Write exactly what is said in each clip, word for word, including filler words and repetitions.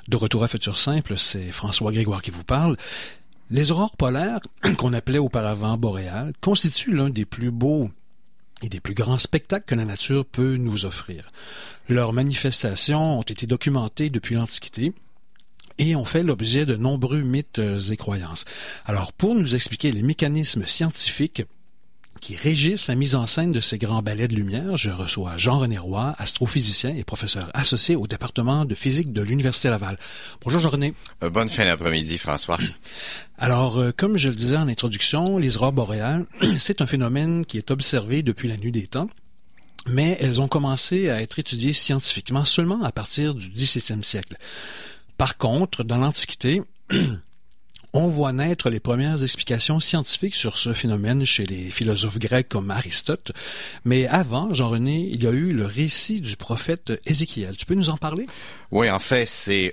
De retour à Futur Simple, c'est François Grégoire qui vous parle. Les aurores polaires, qu'on appelait auparavant boréales, constituent l'un des plus beaux et des plus grands spectacles que la nature peut nous offrir. Leurs manifestations ont été documentées depuis l'Antiquité et ont fait l'objet de nombreux mythes et croyances. Alors, pour nous expliquer les mécanismes scientifiques qui régissent la mise en scène de ces grands ballets de lumière, je reçois Jean-René Roy, astrophysicien et professeur associé au département de physique de l'Université Laval. Bonjour Jean-René. Euh, bonne fin d'après-midi, François. Alors, euh, comme je le disais en introduction, les aurores boréales, c'est un phénomène qui est observé depuis la nuit des temps, mais elles ont commencé à être étudiées scientifiquement seulement à partir du dix-septième siècle. Par contre, dans l'Antiquité, on voit naître les premières explications scientifiques sur ce phénomène chez les philosophes grecs comme Aristote. Mais avant, Jean-René, il y a eu le récit du prophète Ézéchiel. Tu peux nous en parler? Oui, en fait, c'est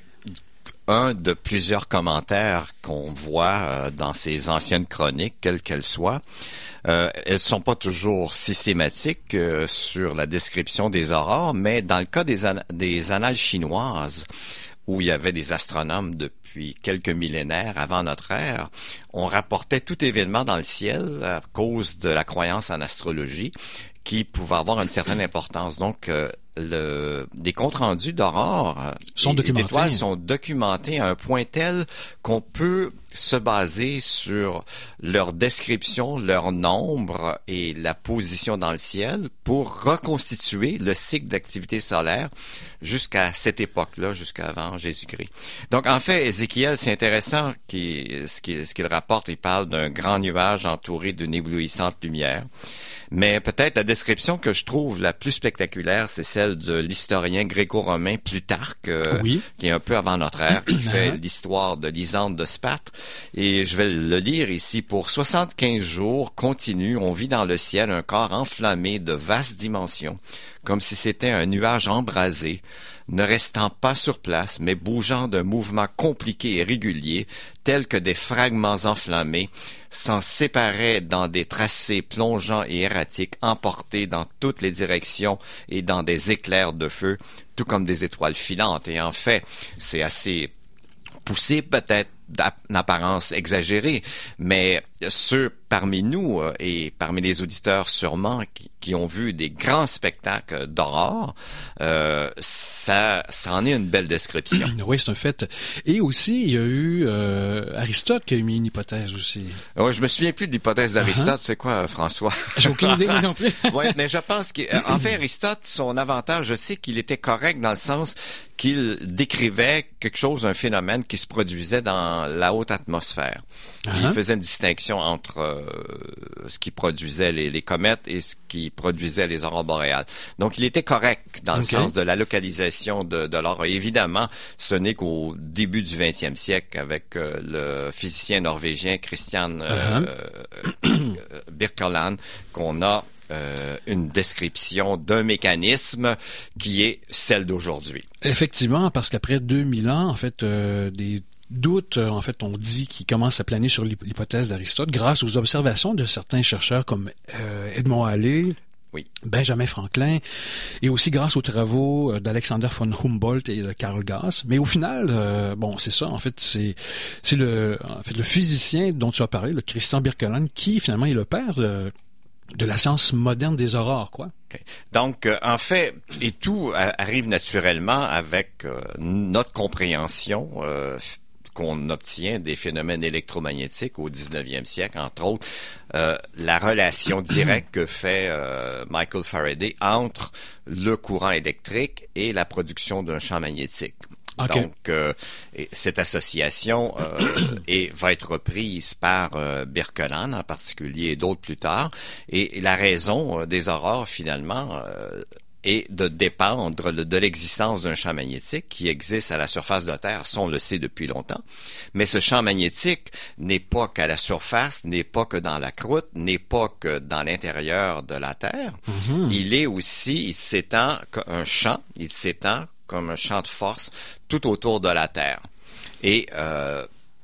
un de plusieurs commentaires qu'on voit euh, dans ces anciennes chroniques, quelles qu'elles soient. Euh, elles sont pas toujours systématiques euh, sur la description des aurores, mais dans le cas des, an- des annales chinoises, où il y avait des astronomes depuis quelques millénaires avant notre ère, on rapportait tout événement dans le ciel à cause de la croyance en astrologie qui pouvait avoir une certaine importance. Donc, euh, le, des comptes rendus d'aurore sont et d'étoiles sont documentés à un point tel qu'on peut se baser sur leur description, leur nombre et la position dans le ciel pour reconstituer le cycle d'activité solaire jusqu'à cette époque-là, jusqu'avant Jésus-Christ. Donc, en fait, Ézéchiel, c'est intéressant qu'il, ce qu'il, ce qu'il rapporte. Il parle d'un grand nuage entouré d'une éblouissante lumière. Mais peut-être la description que je trouve la plus spectaculaire, c'est celle de l'historien gréco-romain Plutarque, euh, oui. qui est un peu avant notre ère, qui fait l'histoire de Lysandre de Sparte. Et je vais le lire ici. Pour soixante-quinze jours continus, on vit dans le ciel un corps enflammé de vastes dimensions, comme si c'était un nuage embrasé, ne restant pas sur place, mais bougeant d'un mouvement compliqué et régulier, tels que des fragments enflammés, s'en séparaient dans des tracés plongeants et erratiques, emportés dans toutes les directions et dans des éclairs de feu, tout comme des étoiles filantes. Et en fait, c'est assez poussé peut-être, d'apparence exagérée, mais ceux parmi nous euh, et parmi les auditeurs sûrement qui, qui ont vu des grands spectacles d'aurore, euh, ça, ça en est une belle description. Oui, c'est un fait. Et aussi, il y a eu euh, Aristote qui a mis une hypothèse aussi. Oui, je me souviens plus de l'hypothèse d'Aristote. Uh-huh. C'est quoi, François? J'ai aucune idée non plus. Oui, mais je pense qu'en fait, Aristote, son avantage, je sais qu'il était correct dans le sens qu'il décrivait quelque chose, un phénomène qui se produisait dans la haute atmosphère. Uh-huh. Il faisait une distinction entre euh, ce qui produisait les, les comètes et ce qui produisait les aurores boréales. Donc, il était correct dans le okay. sens de la localisation de, de l'aurore. Évidemment, ce n'est qu'au début du vingtième siècle, avec euh, le physicien norvégien Christian euh, uh-huh. euh, Birkeland, qu'on a Euh, une description d'un mécanisme qui est celle d'aujourd'hui. Effectivement, parce qu'après deux mille ans, en fait, euh, des doutes, en fait, on dit qu'ils commencent à planer sur l'hypothèse d'Aristote grâce aux observations de certains chercheurs comme euh, Edmond Halley, oui. Benjamin Franklin, et aussi grâce aux travaux d'Alexander von Humboldt et de Carl Gauss. Mais au final, euh, bon, c'est ça, en fait, c'est c'est le en fait le physicien dont tu as parlé, le Christian Birkeland, qui finalement est le père de de la science moderne des aurores, quoi. Okay. Donc, euh, en fait, et tout euh, arrive naturellement avec euh, notre compréhension euh, qu'on obtient des phénomènes électromagnétiques au dix-neuvième siècle, entre autres, euh, la relation directe que fait euh, Michael Faraday entre le courant électrique et la production d'un champ magnétique. Okay. Donc, euh, cette association euh, est, va être reprise par euh, Birkeland en particulier et d'autres plus tard. Et, et la raison euh, des aurores, finalement, euh, est de dépendre de l'existence d'un champ magnétique qui existe à la surface de la Terre, ça on le sait depuis longtemps. Mais ce champ magnétique n'est pas qu'à la surface, n'est pas que dans la croûte, n'est pas que dans l'intérieur de la Terre. Mm-hmm. Il est aussi, il s'étend comme un champ, il s'étend comme un champ de force tout autour de la Terre. Et euh,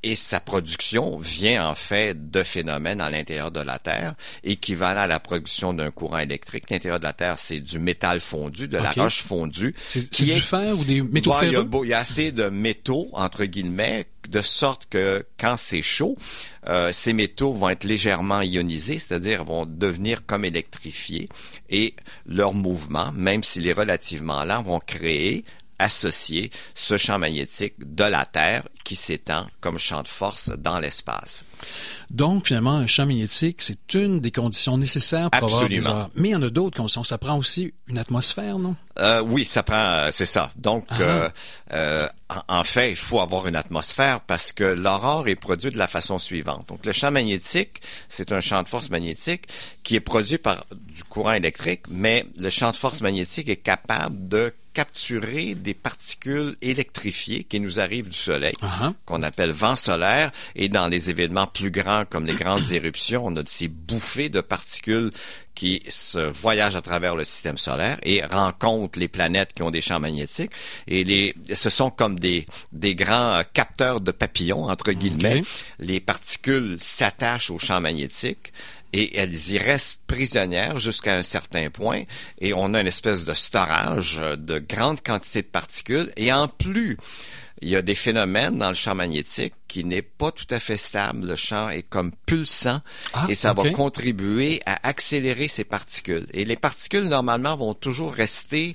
et sa production vient en fait de phénomènes à l'intérieur de la Terre, équivalent à la production d'un courant électrique. L'intérieur de la Terre, c'est du métal fondu, de okay. la roche fondue. C'est, c'est du fer ou des métaux bon, ferreux? Il y, a beau, il y a assez de métaux, entre guillemets, de sorte que quand c'est chaud, euh, ces métaux vont être légèrement ionisés, c'est-à-dire vont devenir comme électrifiés, et leur mouvement, même s'il est relativement lent, vont créer associer ce champ magnétique de la Terre qui s'étend comme champ de force dans l'espace. Donc, finalement, un champ magnétique, c'est une des conditions nécessaires pour Absolument. avoir des heures. Mais il y en a d'autres conditions. Ça prend aussi une atmosphère, non? Euh, oui, ça prend, c'est ça. Donc, ah. euh, euh, en, en fait, il faut avoir une atmosphère parce que l'aurore est produite de la façon suivante. Donc, le champ magnétique, c'est un champ de force magnétique qui est produit par du courant électrique, mais le champ de force magnétique est capable de capturer des particules électrifiées qui nous arrivent du Soleil, uh-huh. qu'on appelle vent solaire, et dans les événements plus grands comme les grandes éruptions, on a ces bouffées de particules qui se voyagent à travers le système solaire et rencontrent les planètes qui ont des champs magnétiques. Et les, ce sont comme des, des grands capteurs de papillons, entre guillemets. Okay. Les particules s'attachent au champ magnétique et elles y restent prisonnières jusqu'à un certain point. Et on a une espèce de storage de grandes quantités de particules. Et en plus, il y a des phénomènes dans le champ magnétique qui n'est pas tout à fait stable. Le champ est comme pulsant ah, et ça okay. va contribuer à accélérer ces particules. Et les particules, normalement, vont toujours rester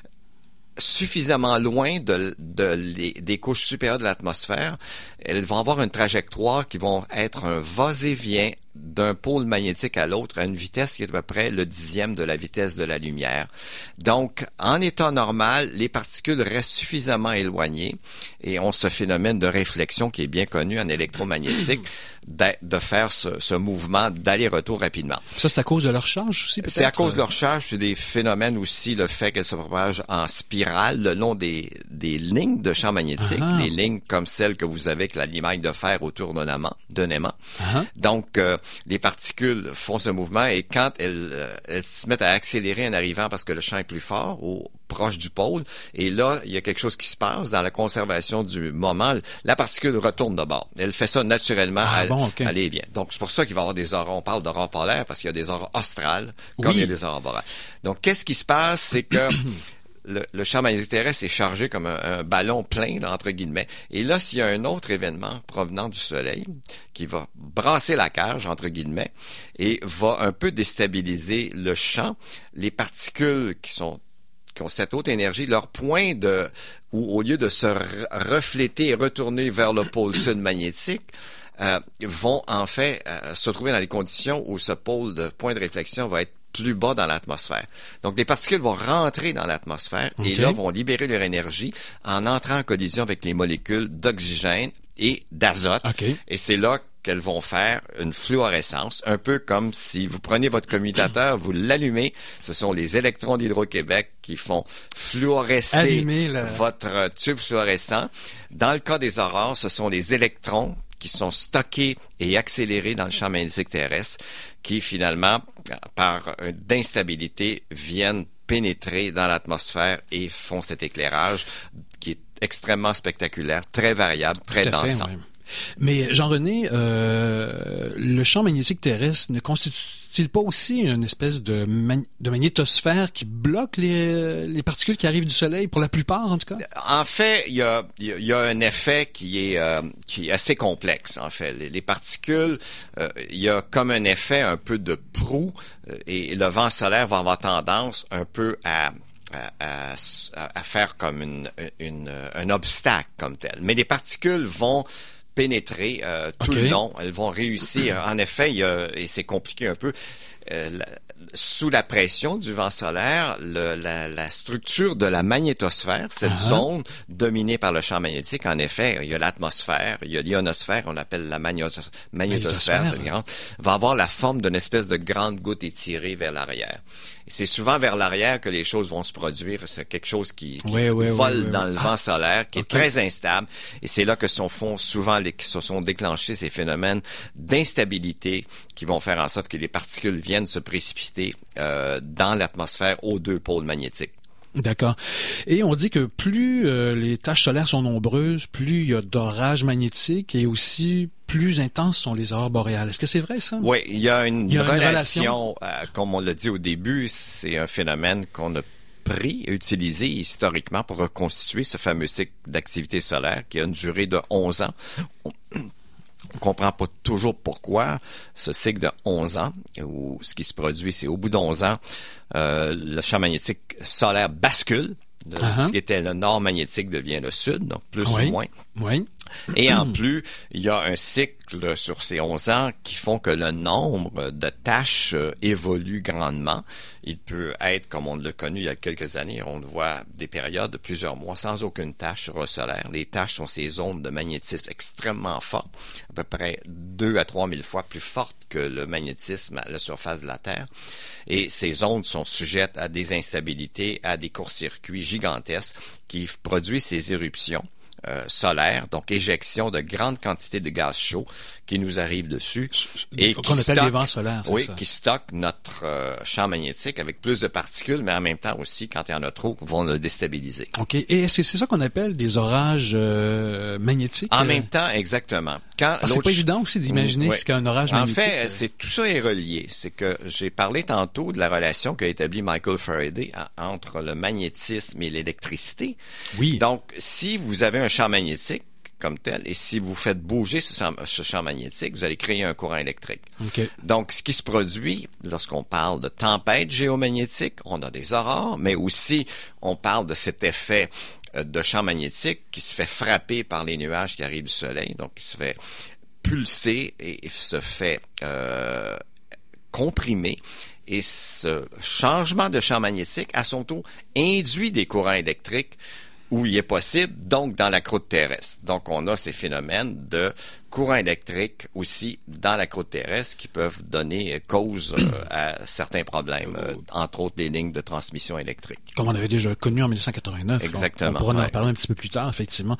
suffisamment loin de, de les, des couches supérieures de l'atmosphère. Elles vont avoir une trajectoire qui vont être un va-et-vient d'un pôle magnétique à l'autre à une vitesse qui est à peu près le dixième de la vitesse de la lumière. Donc, en état normal, les particules restent suffisamment éloignées et ont ce phénomène de réflexion qui est bien connu en électromagnétique, de, de faire ce, ce mouvement d'aller-retour rapidement. Ça, c'est à cause de leur charge aussi, peut-être? C'est à cause de leur charge, c'est des phénomènes aussi, le fait qu'elles se propagent en spirale le long des, des lignes de champ magnétique, uh-huh. les lignes comme celles que vous avez avec la limaille de fer autour d'un aimant. D'un aimant. Uh-huh. Donc, euh, les particules font ce mouvement et quand elles, euh, elles se mettent à accélérer en arrivant parce que le champ est plus fort, au, proche du pôle, et là, il y a quelque chose qui se passe dans la conservation du moment. La particule retourne de bord. Elle fait ça naturellement. Ah, elle, bon, okay. elle et vient. Donc, c'est pour ça qu'il va y avoir des aurores. On parle d'aurores polaires parce qu'il y a des aurores australes comme oui. il y a des aurores boréales. Donc, qu'est-ce qui se passe? C'est que Le, le champ magnétique terrestre est chargé comme un, un ballon plein, là, entre guillemets. Et là, s'il y a un autre événement provenant du Soleil qui va brasser la cage, entre guillemets, et va un peu déstabiliser le champ, les particules qui sont qui ont cette haute énergie, leur point de où au lieu de se re- refléter et retourner vers le pôle sud magnétique, euh, vont en fait euh, se trouver dans les conditions où ce pôle de point de réflexion va être plus bas dans l'atmosphère. Donc, les particules vont rentrer dans l'atmosphère okay. et là, vont libérer leur énergie en entrant en collision avec les molécules d'oxygène et d'azote. Okay. Et c'est là qu'elles vont faire une fluorescence, un peu comme si vous prenez votre commutateur, vous l'allumez, ce sont les électrons d'Hydro-Québec qui font fluorescer la... votre tube fluorescent. Dans le cas des aurores, ce sont les électrons qui sont stockés et accélérés dans le champ magnétique terrestre, qui finalement, par d'instabilité, viennent pénétrer dans l'atmosphère et font cet éclairage qui est extrêmement spectaculaire, très variable, très dansant. Ouais. Mais Jean-René, euh, le champ magnétique terrestre ne constitue-t-il pas aussi une espèce de, man- de magnétosphère qui bloque les, les particules qui arrivent du Soleil, pour la plupart en tout cas? En fait, il y a, il y a un effet qui est, euh, qui est assez complexe. En fait, les, les particules, euh, il y a comme un effet un peu de proue euh, et le vent solaire va avoir tendance un peu à À, à, à faire comme une, une, un obstacle comme tel. Mais les particules vont pénétrer euh, tout okay. le long. Elles vont réussir. En effet, il y a, et c'est compliqué un peu, euh, la, sous la pression du vent solaire, le, la, la structure de la magnétosphère, cette uh-huh. zone dominée par le champ magnétique, en effet, il y a l'atmosphère, il y a l'ionosphère, on l'appelle la magnétos- magnétosphère, magnétosphère cette grande, va avoir la forme d'une espèce de grande goutte étirée vers l'arrière. Et c'est souvent vers l'arrière que les choses vont se produire. C'est quelque chose qui, qui oui, oui, vole oui, oui, dans oui. le vent ah, solaire, qui okay. est très instable. Et c'est là que se font souvent les, qui se sont déclenchés ces phénomènes d'instabilité qui vont faire en sorte que les particules viennent se précipiter euh, dans l'atmosphère aux deux pôles magnétiques. D'accord. Et on dit que plus euh, les taches solaires sont nombreuses, plus il y a d'orages magnétiques et aussi plus intenses sont les aurores boréales. Est-ce que c'est vrai, ça? Oui, il y a une, il y a relation, une relation. Euh, comme on l'a dit au début, c'est un phénomène qu'on a pris et utilisé historiquement pour reconstituer ce fameux cycle d'activité solaire qui a une durée de onze ans. On ne comprend pas toujours pourquoi ce cycle de onze ans, où ce qui se produit, c'est au bout d'onze ans, euh, le champ magnétique solaire bascule. Le, uh-huh. Ce qui était le nord magnétique devient le sud, donc plus oui. ou moins. Oui. Et en plus, il y a un cycle sur ces onze ans qui font que le nombre de tâches euh, évolue grandement. Il peut être, comme on l'a connu il y a quelques années, on voit des périodes de plusieurs mois sans aucune tâche sur le solaire. Les tâches sont ces ondes de magnétisme extrêmement fortes, à peu près deux à trois mille fois plus fortes que le magnétisme à la surface de la Terre. Et ces ondes sont sujettes à des instabilités, à des courts-circuits gigantesques qui produisent ces éruptions euh, solaires, donc éjection de grandes quantités de gaz chaud qui nous arrivent dessus et qu'on qui appelle stockent, les vents solaires, c'est oui, ça. qui stockent notre euh, champ magnétique avec plus de particules, mais en même temps aussi, quand il y en a trop, vont le déstabiliser. OK. Et c'est, c'est ça qu'on appelle des orages euh, magnétiques? En euh... même temps, exactement. Quand ah, c'est pas évident aussi d'imaginer oui. ce qu'est un orage en magnétique. En fait, c'est tout ça est relié. C'est que j'ai parlé tantôt de la relation qu'a établie Michael Faraday à, entre le magnétisme et l'électricité. Oui. Donc, si vous avez un champ magnétique comme tel, et si vous faites bouger ce champ, ce champ magnétique, vous allez créer un courant électrique. Okay. Donc, ce qui se produit lorsqu'on parle de tempête géomagnétique, on a des aurores, mais aussi on parle de cet effet de champ magnétique qui se fait frapper par les nuages qui arrivent du soleil, donc qui se fait pulser et se fait euh, comprimer. Et ce changement de champ magnétique, à son tour, induit des courants électriques où il est possible, donc dans la croûte terrestre. Donc, on a ces phénomènes de courants électriques aussi dans la croûte terrestre qui peuvent donner cause euh, à certains problèmes, euh, entre autres des lignes de transmission électrique. Comme on avait déjà connu en dix-neuf cent quatre-vingt-neuf. Exactement. On, on pourra ouais. en parler un petit peu plus tard, effectivement.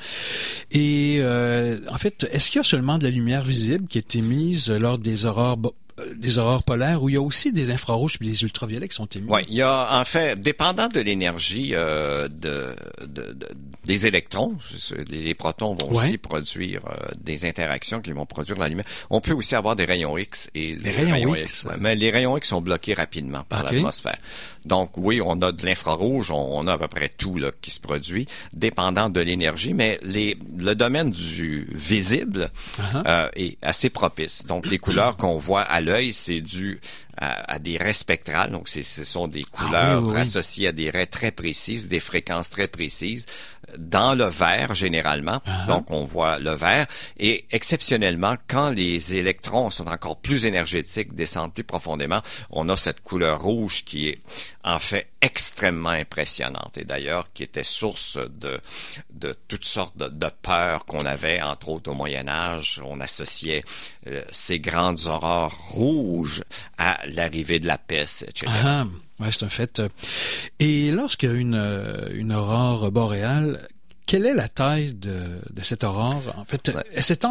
Et euh, en fait, est-ce qu'il y a seulement de la lumière visible qui est émise lors des aurores bo- des aurores polaires, où il y a aussi des infrarouges et des ultraviolets qui sont émis? Oui, il y a en fait, dépendant de l'énergie euh, de, de, de des électrons, les protons vont ouais. aussi produire euh, des interactions qui vont produire la lumière. On peut aussi avoir des rayons X et des rayons, rayons X. X ouais, mais les rayons X sont bloqués rapidement par okay. l'atmosphère. Donc oui, on a de l'infrarouge, on, on a à peu près tout là qui se produit, dépendant de l'énergie, mais les le domaine du visible uh-huh. euh, est assez propice. Donc les couleurs qu'on voit à l'œil, c'est dû à, à des raies spectrales, donc c'est, ce sont des couleurs ah, oui, oui. associées à des raies très précises, des fréquences très précises, dans le vert généralement, uh-huh. donc on voit le vert, et exceptionnellement, quand les électrons sont encore plus énergétiques, descendent plus profondément, on a cette couleur rouge qui est en fait extrêmement impressionnante, et d'ailleurs qui était source de, de toutes sortes de, de peurs qu'on avait, entre autres au Moyen-Âge, on associait euh, ces grandes aurores rouges à l'arrivée de la peste, et cetera. Uh-huh. Ouais, c'est un fait. Et lorsqu'il y a une, une aurore boréale, quelle est la taille de, de cette aurore? En fait, ouais. elle s'étend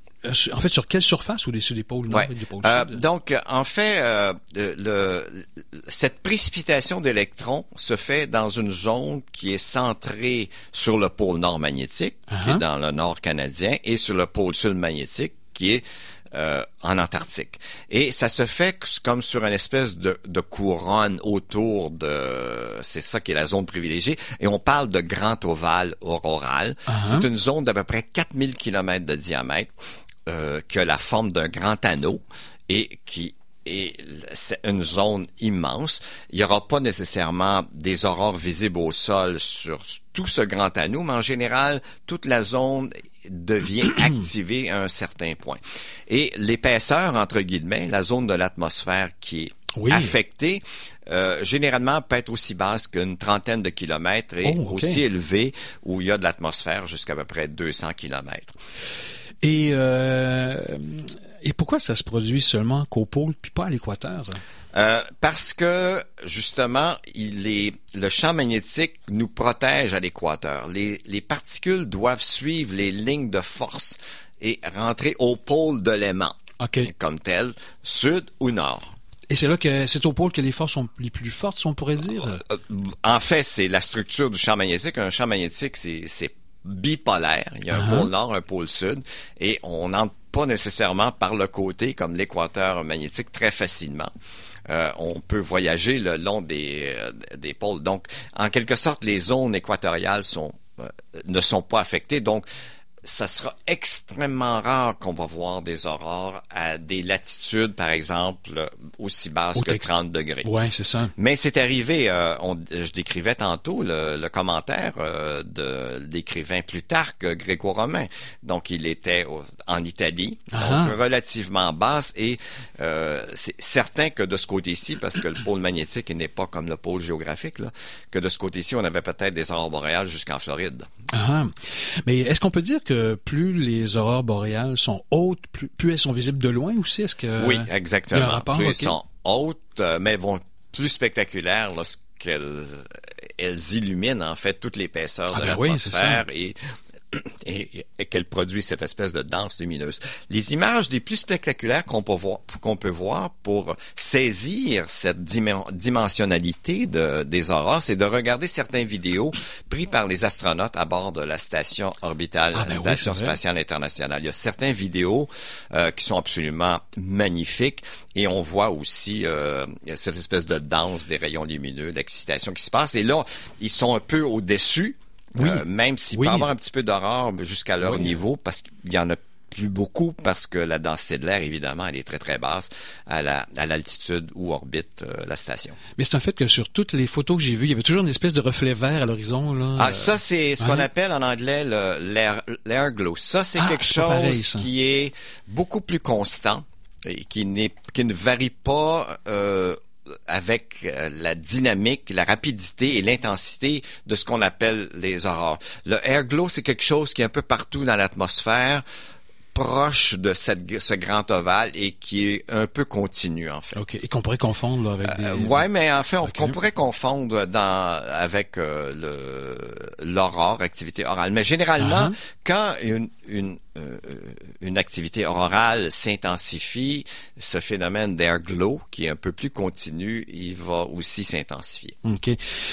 en fait sur quelle surface, ou des, sur des pôles nord ouais. et des pôles euh, sud? Donc, en fait, euh, le, cette précipitation d'électrons se fait dans une zone qui est centrée sur le pôle nord magnétique, uh-huh. qui est dans le nord canadien, et sur le pôle sud magnétique, qui est Euh, en Antarctique. Et ça se fait comme sur une espèce de, de couronne autour de... C'est ça qui est la zone privilégiée. Et on parle de grand ovale auroral. Uh-huh. C'est une zone d'à peu près quatre mille kilomètres de diamètre euh, qui a la forme d'un grand anneau et qui est c'est une zone immense. Il n'y aura pas nécessairement des aurores visibles au sol sur tout ce grand anneau, mais en général, toute la zone devient activée à un certain point. Et l'épaisseur, entre guillemets, la zone de l'atmosphère qui est oui. affectée, euh, généralement peut être aussi basse qu'une trentaine de kilomètres et oh, okay. aussi élevée où il y a de l'atmosphère jusqu'à à peu près deux cents kilomètres. Et, euh, et pourquoi ça se produit seulement qu'au pôle puis pas à l'équateur? Euh, parce que, justement, il est, le champ magnétique nous protège à l'équateur. Les, les particules doivent suivre les lignes de force et rentrer au pôle de l'aimant, okay. comme tel, sud ou nord. Et c'est là que c'est au pôle que les forces sont les plus fortes, si on pourrait dire. Euh, en fait, c'est la structure du champ magnétique. Un champ magnétique, c'est, c'est bipolaire. Il y a un uh-huh. pôle nord, un pôle sud, et on n'entre pas nécessairement par le côté, comme l'équateur magnétique, très facilement. Euh, on peut voyager le long des, euh, des pôles. Donc, en quelque sorte, les zones équatoriales sont euh, ne sont pas affectées. Donc, ça sera extrêmement rare qu'on va voir des aurores à des latitudes, par exemple, aussi basses Au que texte. trente degrés. Ouais, c'est ça. Mais c'est arrivé, euh, on, je décrivais tantôt le, le commentaire euh, de l'écrivain Plutarque, gréco-romain. Donc, il était au, en Italie, uh-huh. donc relativement basse, et euh, c'est certain que de ce côté-ci, parce que le pôle magnétique n'est pas comme le pôle géographique, là, que de ce côté-ci, on avait peut-être des aurores boréales jusqu'en Floride. Uh-huh. Mais est-ce qu'on peut dire que plus les aurores boréales sont hautes, plus, plus elles sont visibles de loin aussi? Est-ce que oui, exactement. Il y a un rapport? Plus okay. elles sont hautes, euh, mais vont plus spectaculaires lorsqu'elles elles illuminent en fait toute l'épaisseur ah, de ben l'atmosphère oui, et Et, et qu'elle produit cette espèce de danse lumineuse. Les images les plus spectaculaires qu'on peut voir, qu'on peut voir pour saisir cette dim- dimensionnalité de, des aurores, c'est de regarder certaines vidéos prises par les astronautes à bord de la station orbitale, ah, ben la Station oui, spatiale internationale. Il y a certaines vidéos euh, qui sont absolument magnifiques et on voit aussi euh, cette espèce de danse des rayons lumineux, l'excitation qui se passe. Et là, ils sont un peu au-dessus. Oui. Euh, même s'il oui. peut y avoir un petit peu d'aurore jusqu'à leur oui. niveau, parce qu'il y en a plus beaucoup, parce que la densité de l'air, évidemment, elle est très, très basse à la à l'altitude où orbite euh, la station. Mais c'est un fait que sur toutes les photos que j'ai vues, il y avait toujours une espèce de reflet vert à l'horizon. Là. Ah, ça, c'est ce hein? qu'on appelle en anglais le, l'air, l'air glow. Ça, c'est ah, quelque c'est chose pareil, ça. qui est beaucoup plus constant et qui, n'est, qui ne varie pas... Euh, avec la dynamique, la rapidité et l'intensité de ce qu'on appelle les aurores. Le air glow, c'est quelque chose qui est un peu partout dans l'atmosphère, proche de cette, ce grand ovale et qui est un peu continu, en fait. OK. Et qu'on pourrait confondre là, avec des... Euh, ouais, mais en fait, on, okay. qu'on pourrait confondre dans avec euh, le l'aurore, activité orale. Mais généralement, uh-huh. quand une, une, euh, une activité aurorale s'intensifie, ce phénomène d'air glow, qui est un peu plus continu, il va aussi s'intensifier. OK.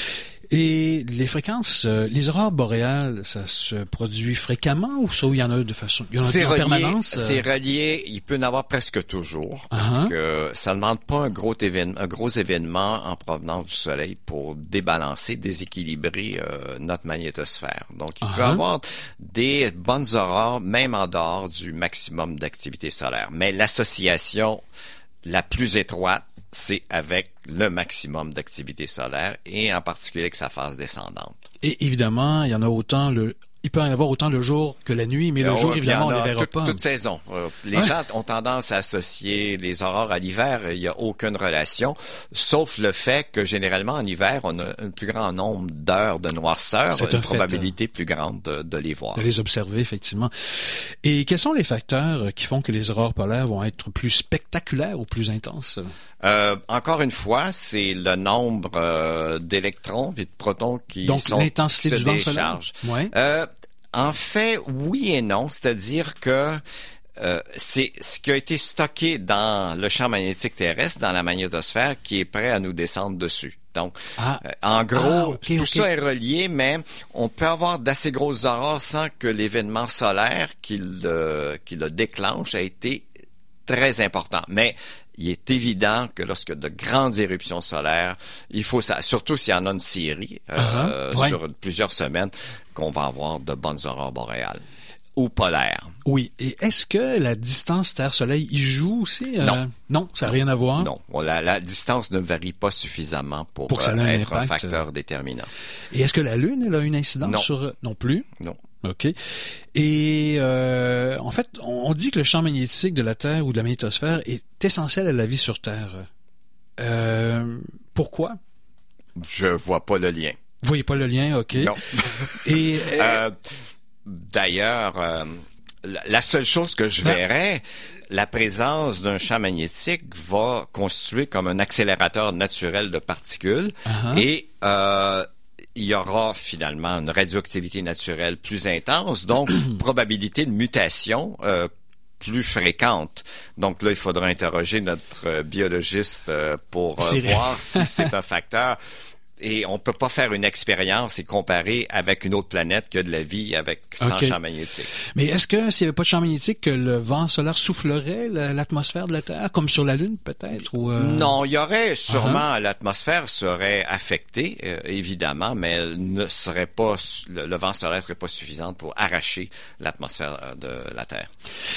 Et les fréquences, euh, les aurores boréales, ça se produit fréquemment ou ça, il y en a de façon, il y en a c'est en relié, permanence? C'est relié, il peut y en avoir presque toujours, parce uh-huh. que ça ne demande pas un gros événement, un gros événement en provenance du Soleil pour débalancer, déséquilibrer euh, notre magnétosphère. Donc, il uh-huh. peut y avoir des bonnes aurores, même en dehors du maximum d'activité solaire. Mais l'association la plus étroite, c'est avec le maximum d'activité solaire et en particulier avec sa phase descendante. Et évidemment, il y en a autant le... Il peut y en avoir autant le jour que la nuit, mais le oh, jour, évidemment, on ne les verra tout, pas. Toute saison. Euh, les ouais. gens ont tendance à associer les aurores à l'hiver. Il n'y a aucune relation, sauf le fait que, généralement, en hiver, on a un plus grand nombre d'heures de noirceur, C'est une probabilité fait, plus grande de, de les voir. De les observer, effectivement. Et quels sont les facteurs qui font que les aurores polaires vont être plus spectaculaires ou plus intenses? Euh, encore une fois, c'est le nombre euh, d'électrons et de protons qui Donc, sont l'intensité se du vent solaire. Ouais. Euh, en fait, oui et non, c'est-à-dire que euh, c'est ce qui a été stocké dans le champ magnétique terrestre, dans la magnétosphère, qui est prêt à nous descendre dessus. Donc, ah. euh, en gros, ah, okay, tout okay. ça est relié, mais on peut avoir d'assez grosses aurores sans que l'événement solaire qui le, qui le déclenche a été très important. Mais il est évident que lorsque de grandes éruptions solaires, il faut ça, surtout s'il y en a une série euh, uh-huh. ouais. sur plusieurs semaines, qu'on va avoir de bonnes aurores boréales ou polaires. Oui. Et est-ce que la distance Terre-Soleil y joue aussi? Euh... Non. Non, ça n'a rien à voir? Non. La, la distance ne varie pas suffisamment pour, pour que ça euh, un être impact. un facteur déterminant. Et est-ce que la Lune, elle a une incidence non. sur... Non plus? Non. OK. Et euh, en fait, on dit que le champ magnétique de la Terre ou de la magnétosphère est essentiel à la vie sur Terre. Euh, pourquoi? Je vois pas le lien. Vous voyez pas le lien? OK. Non. Et euh, d'ailleurs, euh, la seule chose que je verrais, la présence d'un champ magnétique va constituer comme un accélérateur naturel de particules uh-huh. et euh, il y aura finalement une radioactivité naturelle plus intense, donc probabilité de mutation euh, plus fréquentes. Donc là, il faudra interroger notre euh, biologiste euh, pour euh, voir si c'est un facteur. Et on peut pas faire une expérience et comparer avec une autre planète qui a de la vie avec sans okay. champ magnétique. Mais est-ce que s'il n'y avait pas de champ magnétique, que le vent solaire soufflerait l'atmosphère de la Terre, comme sur la Lune peut-être? Ou euh... Non, il y aurait sûrement, uh-huh. l'atmosphère serait affectée, euh, évidemment, mais elle ne serait pas, le, le vent solaire serait pas suffisant pour arracher l'atmosphère de la Terre.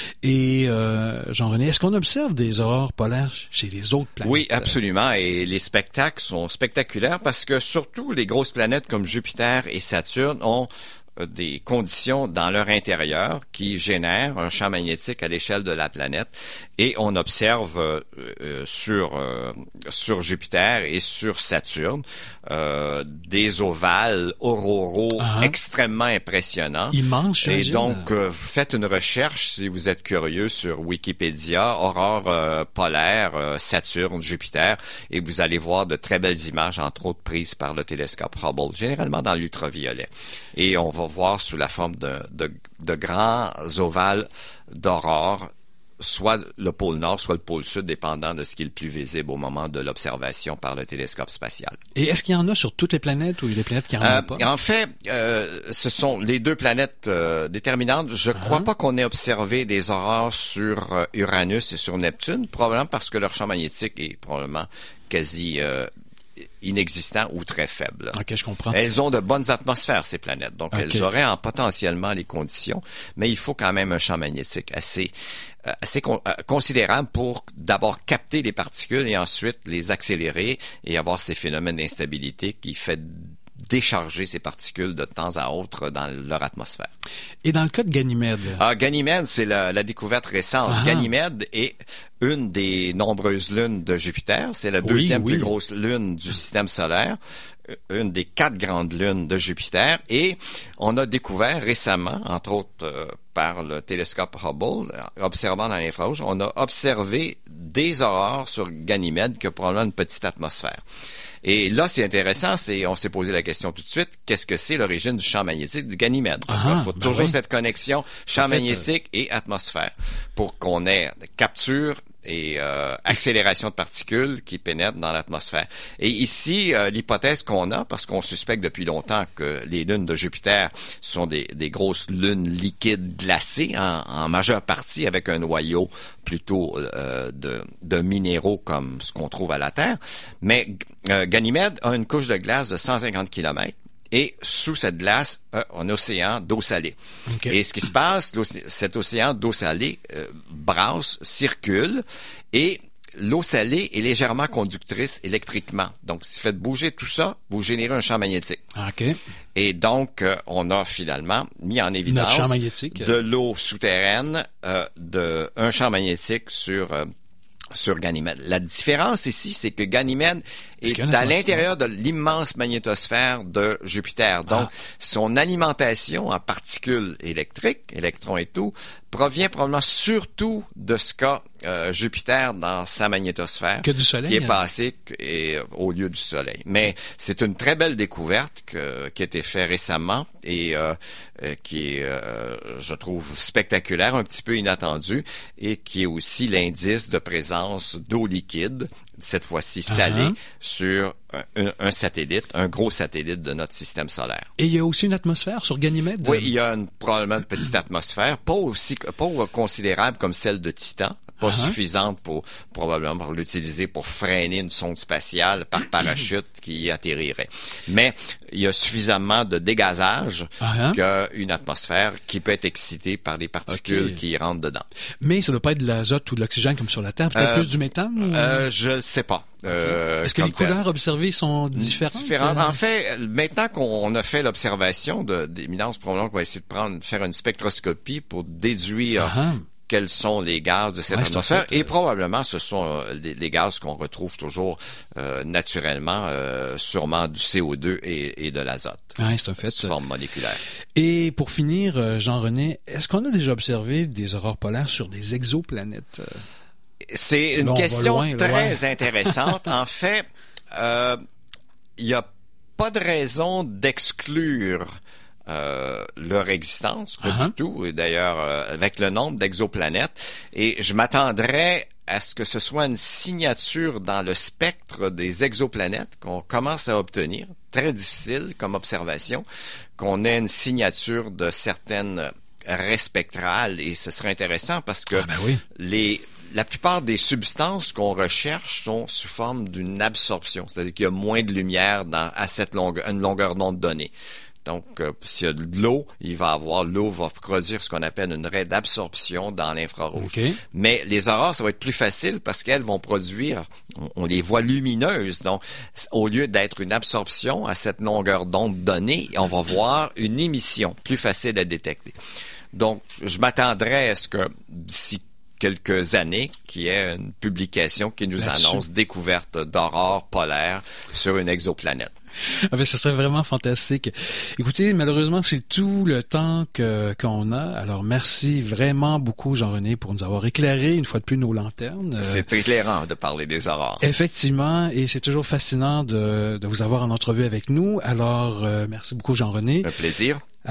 Et euh, Jean-René, est-ce qu'on observe des aurores polaires chez les autres planètes? Oui, absolument. Et les spectacles sont spectaculaires parce que surtout les grosses planètes comme Jupiter et Saturne ont des conditions dans leur intérieur qui génèrent un champ magnétique à l'échelle de la planète. Et on observe euh, euh, sur euh, sur Jupiter et sur Saturne euh, des ovales auroraux uh-huh. extrêmement impressionnants. Immenses, j'imagine. Et donc, euh, faites une recherche si vous êtes curieux sur Wikipédia, aurore euh, polaire, euh, Saturne, Jupiter, et vous allez voir de très belles images, entre autres prises par le télescope Hubble, généralement dans l'ultraviolet. Et on va voir sous la forme de, de, de grands ovales d'aurore, soit le pôle nord, soit le pôle sud, dépendant de ce qui est le plus visible au moment de l'observation par le télescope spatial. Et est-ce qu'il y en a sur toutes les planètes ou il y a des planètes qui en euh, ont pas? En fait, euh, ce sont les deux planètes euh, déterminantes. Je ne crois uh-huh. pas qu'on ait observé des aurores sur euh, Uranus et sur Neptune, probablement parce que leur champ magnétique est probablement quasi euh, inexistant ou très faible. Ok, je comprends. Elles ont de bonnes atmosphères, ces planètes. Donc, okay. elles auraient en potentiellement les conditions, mais il faut quand même un champ magnétique assez euh, assez con- euh, considérable pour d'abord capter les particules et ensuite les accélérer et avoir ces phénomènes d'instabilité qui fait décharger ces particules de temps à autre dans leur atmosphère. Et dans le cas de Ganymède? Ah, Ganymède, c'est la, la découverte récente. Ah. Ganymède est une des nombreuses lunes de Jupiter. C'est la deuxième oui, oui. plus grosse lune du système solaire. Une des quatre grandes lunes de Jupiter. Et on a découvert récemment, entre autres euh, par le télescope Hubble, observant dans l'infrarouge, on a observé des aurores sur Ganymède qui a probablement une petite atmosphère. Et là, c'est intéressant, c'est on s'est posé la question tout de suite, qu'est-ce que c'est l'origine du champ magnétique de Ganymède? Parce ah, qu'il faut ben toujours oui. cette connexion champ en magnétique fait, euh... et atmosphère pour qu'on ait capture et euh, accélération de particules qui pénètrent dans l'atmosphère. Et ici, euh, l'hypothèse qu'on a, parce qu'on suspecte depuis longtemps que les lunes de Jupiter sont des, des grosses lunes liquides glacées, en, en majeure partie avec un noyau plutôt euh, de, de minéraux comme ce qu'on trouve à la Terre. Mais euh, Ganymède a une couche de glace de cent cinquante kilomètres. Et sous cette glace, euh, un océan d'eau salée. Okay. Et ce qui se passe, cet océan d'eau salée euh, brasse, circule, et l'eau salée est légèrement conductrice électriquement. Donc, si vous faites bouger tout ça, vous générez un champ magnétique. Okay. Et donc, euh, on a finalement mis en évidence de l'eau souterraine, euh, de un champ magnétique sur euh, sur Ganymède. La différence ici, c'est que Ganymède est à l'intérieur de l'immense magnétosphère de Jupiter. Donc, ah. son alimentation en particules électriques, électrons et tout, provient probablement surtout de ce qu'a euh, Jupiter dans sa magnétosphère, que du soleil, qui est hein? passé et, au lieu du Soleil. Mais c'est une très belle découverte que, qui a été faite récemment et euh, euh, qui est, euh, je trouve, spectaculaire, un petit peu inattendue, et qui est aussi l'indice de présence d'eau liquide, cette fois-ci salée, uh-huh. sur un, un satellite, un gros satellite de notre système solaire. Et il y a aussi une atmosphère sur Ganymède? Oui, il y a une, probablement une petite atmosphère, pas aussi pas considérable comme celle de Titan, pas uh-huh. suffisante pour probablement pour l'utiliser pour freiner une sonde spatiale par parachute qui y atterrirait. Mais il y a suffisamment de dégazage uh-huh. qu'une atmosphère qui peut être excitée par des particules okay. qui rentrent dedans. Mais ça ne doit pas être de l'azote ou de l'oxygène comme sur la Terre, peut-être euh, plus du méthane? Ou... Euh, je ne sais pas. Okay. Euh, Est-ce que les couleurs tel. observées sont différentes? Différentes. En fait, maintenant qu'on a fait l'observation de, d'éminence, probablement qu'on va essayer de prendre, faire une spectroscopie pour déduire uh-huh. quels sont les gaz de cette ouais, atmosphère. Fait, euh... Et probablement, ce sont euh, les, les gaz qu'on retrouve toujours euh, naturellement, euh, sûrement du C O deux et, et de l'azote. Ouais, c'est un fait. Sous forme moléculaire. Et pour finir, Jean-René, est-ce qu'on a déjà observé des aurores polaires sur des exoplanètes? C'est une bon, question loin, très loin. intéressante. En fait, il euh, n'y a pas de raison d'exclure euh, leur existence, pas uh-huh. du tout, et d'ailleurs euh, avec le nombre d'exoplanètes, et je m'attendrais à ce que ce soit une signature dans le spectre des exoplanètes qu'on commence à obtenir, très difficile comme observation, qu'on ait une signature de certaines raies spectrales, et ce serait intéressant parce que ah ben oui. les la plupart des substances qu'on recherche sont sous forme d'une absorption, c'est-à-dire qu'il y a moins de lumière dans à cette longueur, une longueur d'onde donnée. Donc, euh, s'il y a de l'eau, il va avoir l'eau va produire ce qu'on appelle une raie d'absorption dans l'infrarouge. Okay. Mais les aurores, ça va être plus facile parce qu'elles vont produire, on, on les voit lumineuses. Donc, au lieu d'être une absorption à cette longueur d'onde donnée, on va voir une émission plus facile à détecter. Donc, je m'attendrais à ce que d'ici quelques années, qu'il y ait une publication qui nous Là-dessus. annonce découverte d'aurores polaires sur une exoplanète. Ah ben, ce serait vraiment fantastique. Écoutez, malheureusement, c'est tout le temps que qu'on a. Alors, merci vraiment beaucoup, Jean-René, pour nous avoir éclairé une fois de plus nos lanternes. C'est éclairant de parler des aurores. Effectivement, et c'est toujours fascinant de, de vous avoir en entrevue avec nous. Alors, euh, merci beaucoup, Jean-René. Un plaisir.